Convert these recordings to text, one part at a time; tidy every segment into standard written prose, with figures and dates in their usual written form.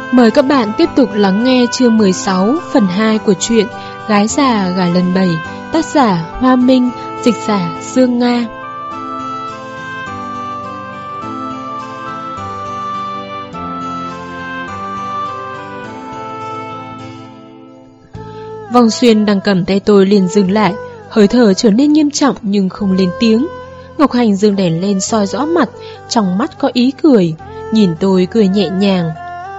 Mời các bạn tiếp tục lắng nghe chương 16 phần 2 của truyện Gái già gả lần 7, tác giả Hoa Minh, dịch giả Dương Nga. Vong Xuyên đang cầm tay tôi liền dừng lại, hơi thở trở nên nghiêm trọng nhưng không lên tiếng. Ngọc Hành dương đèn lên soi rõ mặt, trong mắt có ý cười, nhìn tôi cười nhẹ nhàng.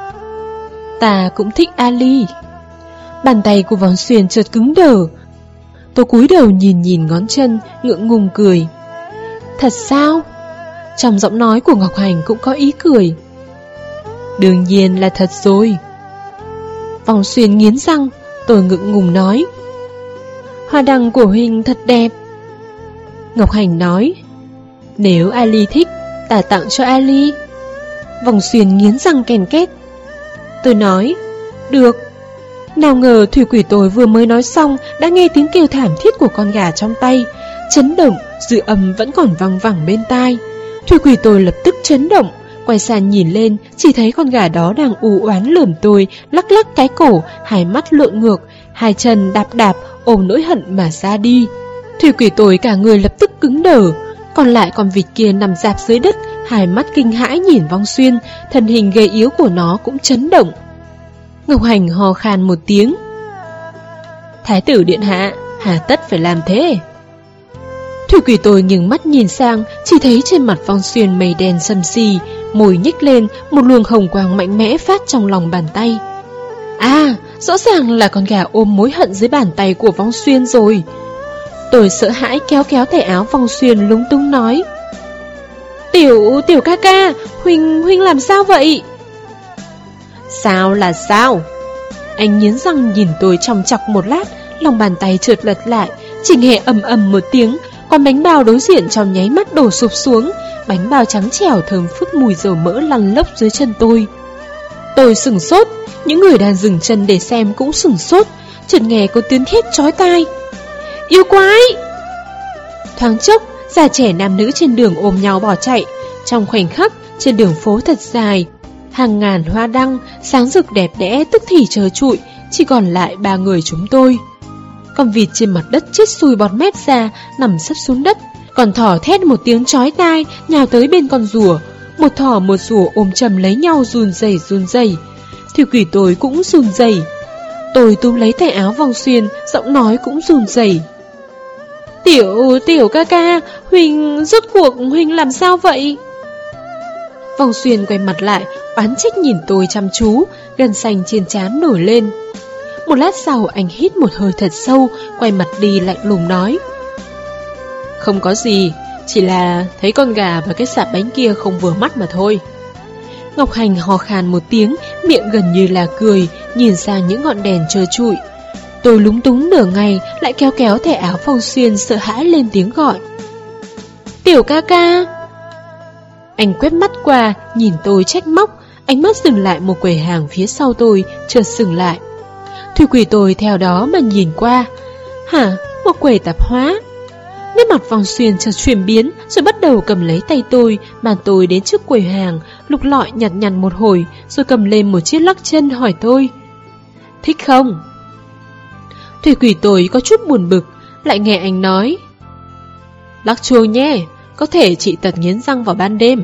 Ta cũng thích Ali. Bàn tay của Vong Xuyên chợt cứng đờ. Tôi cúi đầu nhìn ngón chân, ngượng ngùng cười. Thật sao? Trong giọng nói của Ngọc Hành cũng có ý cười. Đương nhiên là thật rồi. Vong Xuyên nghiến răng. Tôi ngượng ngùng nói. Hoa đăng của huynh thật đẹp. Ngọc Hành nói. Nếu Ali thích, ta tặng cho Ali. Vong Xuyên nghiến răng ken két. Tôi nói. Được. Nào ngờ thủy quỷ tôi vừa mới nói xong đã nghe tiếng kêu thảm thiết của con gà trong tay. Chấn động, dư âm vẫn còn văng vẳng bên tai. Thủy quỷ tôi lập tức chấn động, quay sang nhìn lên, chỉ thấy con gà đó đang u oán lườm tôi, lắc lắc cái cổ, hai mắt lộn ngược, hai chân đạp đạp, ôm nỗi hận mà ra đi. Thủy quỷ tôi cả người lập tức cứng đờ. Còn lại con vịt kia nằm rạp dưới đất, hai mắt kinh hãi nhìn Vong Xuyên, thân hình gầy yếu của nó cũng chấn động. Ngọc Hành hò khan một tiếng. Thái tử điện hạ, hà tất phải làm thế? Thủy quỷ tôi nghiêng mắt nhìn sang, chỉ thấy trên mặt Vong Xuyên mây đen sầm xì, môi nhếch lên, một luồng hồng quang mạnh mẽ phát trong lòng bàn tay. À, rõ ràng là con gà ôm mối hận dưới bàn tay của Vong Xuyên rồi. Tôi sợ hãi kéo tay áo Vong Xuyên, lúng túng nói. Tiểu ca ca, huynh làm sao vậy? Sao là sao? Anh nghiến răng nhìn tôi chòng chọc một lát, lòng bàn tay trượt lật lại, chỉ nghe ầm ầm một tiếng, con bánh bao đối diện trong nháy mắt đổ sụp xuống, bánh bao trắng trẻo thơm phức mùi dầu mỡ lăn lốc dưới chân tôi. Tôi sửng sốt, những người đang dừng chân để xem cũng sửng sốt, chợt nghe có tiếng thét chói tai. Yêu quái! Thoáng chốc, già trẻ nam nữ trên đường ôm nhau bỏ chạy. Trong khoảnh khắc, trên đường phố thật dài, hàng ngàn hoa đăng sáng rực đẹp đẽ tức thì trơ trụi, chỉ còn lại ba người chúng tôi. Con vịt trên mặt đất chết sùi bọt mép ra, nằm sấp xuống đất. Con thỏ thét một tiếng chói tai, nhào tới bên con rùa. Một thỏ một rùa ôm chầm lấy nhau run rẩy. Thủy quỷ tôi cũng run rẩy. Tôi túm lấy tay áo Vong Xuyên, giọng nói cũng run rẩy. Tiểu ca ca, huynh rốt cuộc huynh làm sao vậy? Vong Xuyên quay mặt lại, oán trách nhìn tôi chăm chú, gân xanh trên trán nổi lên. Một lát sau anh hít một hơi thật sâu, quay mặt đi lạnh lùng nói. Không có gì, chỉ là thấy con gà và cái sạp bánh kia không vừa mắt mà thôi. Ngọc Hành hò khan một tiếng, miệng gần như là cười, nhìn sang những ngọn đèn trơ trụi. Tôi lúng túng nửa ngày, lại kéo thẻ áo Vong Xuyên sợ hãi lên tiếng gọi. Tiểu ca ca! Anh quét mắt qua, nhìn tôi trách móc, ánh mắt dừng lại một quầy hàng phía sau tôi, chợt dừng lại. Thủy quỷ tôi theo đó mà nhìn qua. Hả? Một quầy tạp hóa? Nét mặt Vong Xuyên chợt chuyển biến, rồi bắt đầu cầm lấy tay tôi, mang tôi đến trước quầy hàng, lục lọi nhặt nhằn một hồi, rồi cầm lên một chiếc lắc chân hỏi tôi. Thích không? Thủy quỷ tôi có chút buồn bực, lại nghe anh nói. Lắc chuông nhé, có thể chị tật nghiến răng vào ban đêm.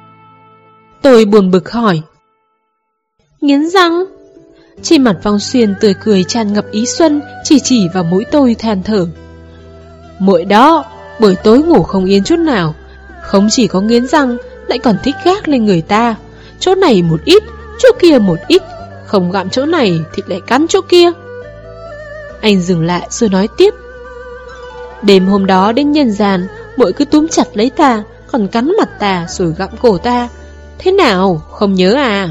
Tôi buồn bực hỏi. Nghiến răng? Trên mặt Vong Xuyên tươi cười tràn ngập ý xuân, chỉ vào mũi tôi than thở. Muội đó, buổi tối ngủ không yên chút nào, không chỉ có nghiến răng, lại còn thích gác lên người ta. Chỗ này một ít, chỗ kia một ít, không gặm chỗ này thì lại cắn chỗ kia. Anh dừng lại rồi nói tiếp. Đêm hôm đó đến nhân gian, muội cứ túm chặt lấy ta, còn cắn mặt ta rồi gặm cổ ta. Thế nào, không nhớ à?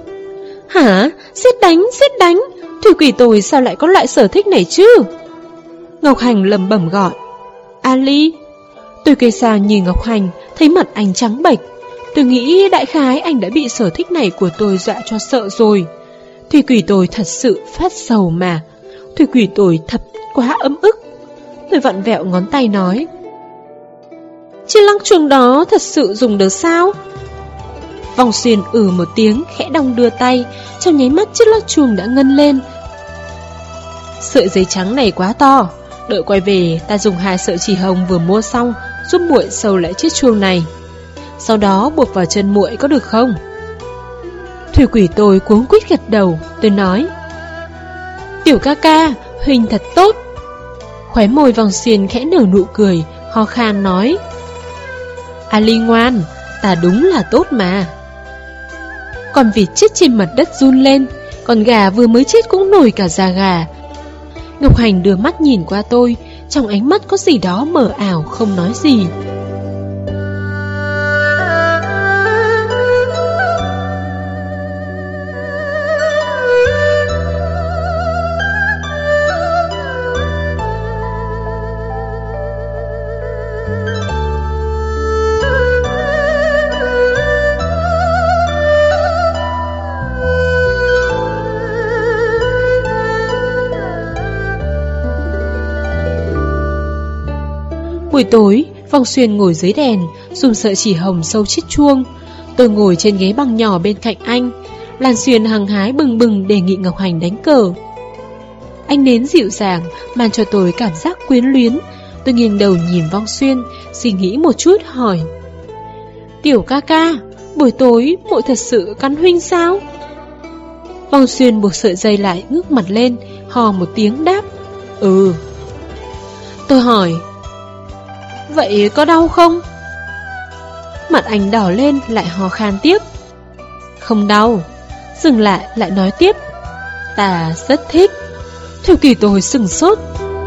Hả? Giết đánh, thủy quỷ tôi sao lại có loại sở thích này chứ? Ngọc Hành lẩm bẩm gọi. Ali. Tôi quay sang nhìn Ngọc Hành, thấy mặt anh trắng bệch. Tôi nghĩ đại khái anh đã bị sở thích này của tôi dọa cho sợ rồi. Thủy quỷ tôi thật sự phát sầu mà. Thủy quỷ tôi thật quá ấm ức. Tôi vặn vẹo ngón tay nói. Chiếc lăng chuông đó thật sự dùng được sao? Vòng Xuyên một tiếng, khẽ đong đưa tay. Trong nháy mắt chiếc lắc chuông đã ngân lên. Sợi giấy trắng này quá to, đợi quay về ta dùng 2 sợi chỉ hồng vừa mua xong giúp muội sâu lại chiếc chuông này, sau đó buộc vào chân muội có được không? Thủy Quỷ tôi cuống quýt gật đầu. Tôi nói: Tiểu ca ca, huynh thật tốt. Khóe môi Vòng Xuyên khẽ nở nụ cười, ho khan nói: Ali ngoan, ta đúng là tốt mà. Con vịt chết trên mặt đất run lên, con gà vừa mới chết cũng nổi cả da gà. Ngọc Hành đưa mắt nhìn qua tôi, trong ánh mắt có gì đó mờ ảo, không nói gì. Buổi tối, Vòng Xuyên ngồi dưới đèn, dùng sợi chỉ hồng sâu chiếc chuông. Tôi ngồi trên ghế bằng nhỏ bên cạnh anh. Lan Xuyên hăng hái bừng bừng đề nghị Ngọc Hành đánh cờ. Anh nến dịu dàng, mang cho tôi cảm giác quyến luyến. Tôi nghiêng đầu nhìn Vong Xuyên, suy nghĩ một chút hỏi: Tiểu ca ca, buổi tối muội thật sự cắn huynh sao? Vong Xuyên buộc sợi dây lại, ngước mặt lên, hò một tiếng đáp: Ừ. Tôi hỏi: Vậy có đau không? Mặt anh đỏ lên, lại ho khan tiếp: Không đau. Dừng lại nói tiếp: Ta rất thích. Thủy Kỳ tôi sừng sốt.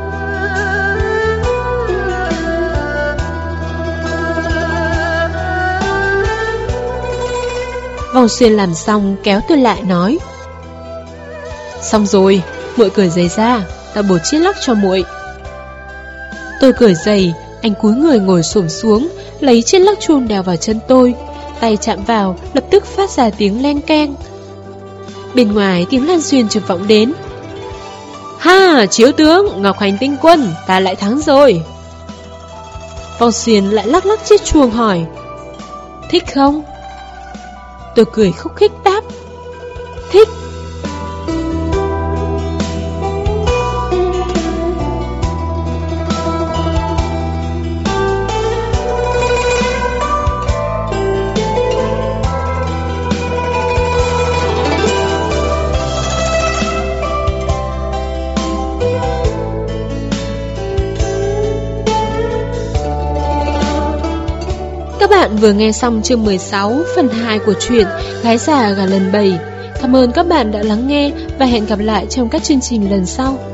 Vòng Xuyên làm xong kéo tôi lại nói: Xong rồi, muội cởi giày ra, ta bột chiếc lắc cho muội. Tôi cởi giày, anh cúi người ngồi xổm xuống, lấy chiếc lắc chuông đeo vào chân tôi. Tay chạm vào, lập tức phát ra tiếng len keng. Bên ngoài tiếng Lan Xuyên chợt vọng đến: Ha, chiếu tướng, Ngọc Hành tinh quân, ta lại thắng rồi. Vong Xuyên lại lắc lắc chiếc chuông hỏi: Thích không? Tôi cười khúc khích đáp: Thích. Các bạn vừa nghe xong chương 16 phần 2 của truyện Gái già gà lần 7. Cảm ơn các bạn đã lắng nghe và hẹn gặp lại trong các chương trình lần sau.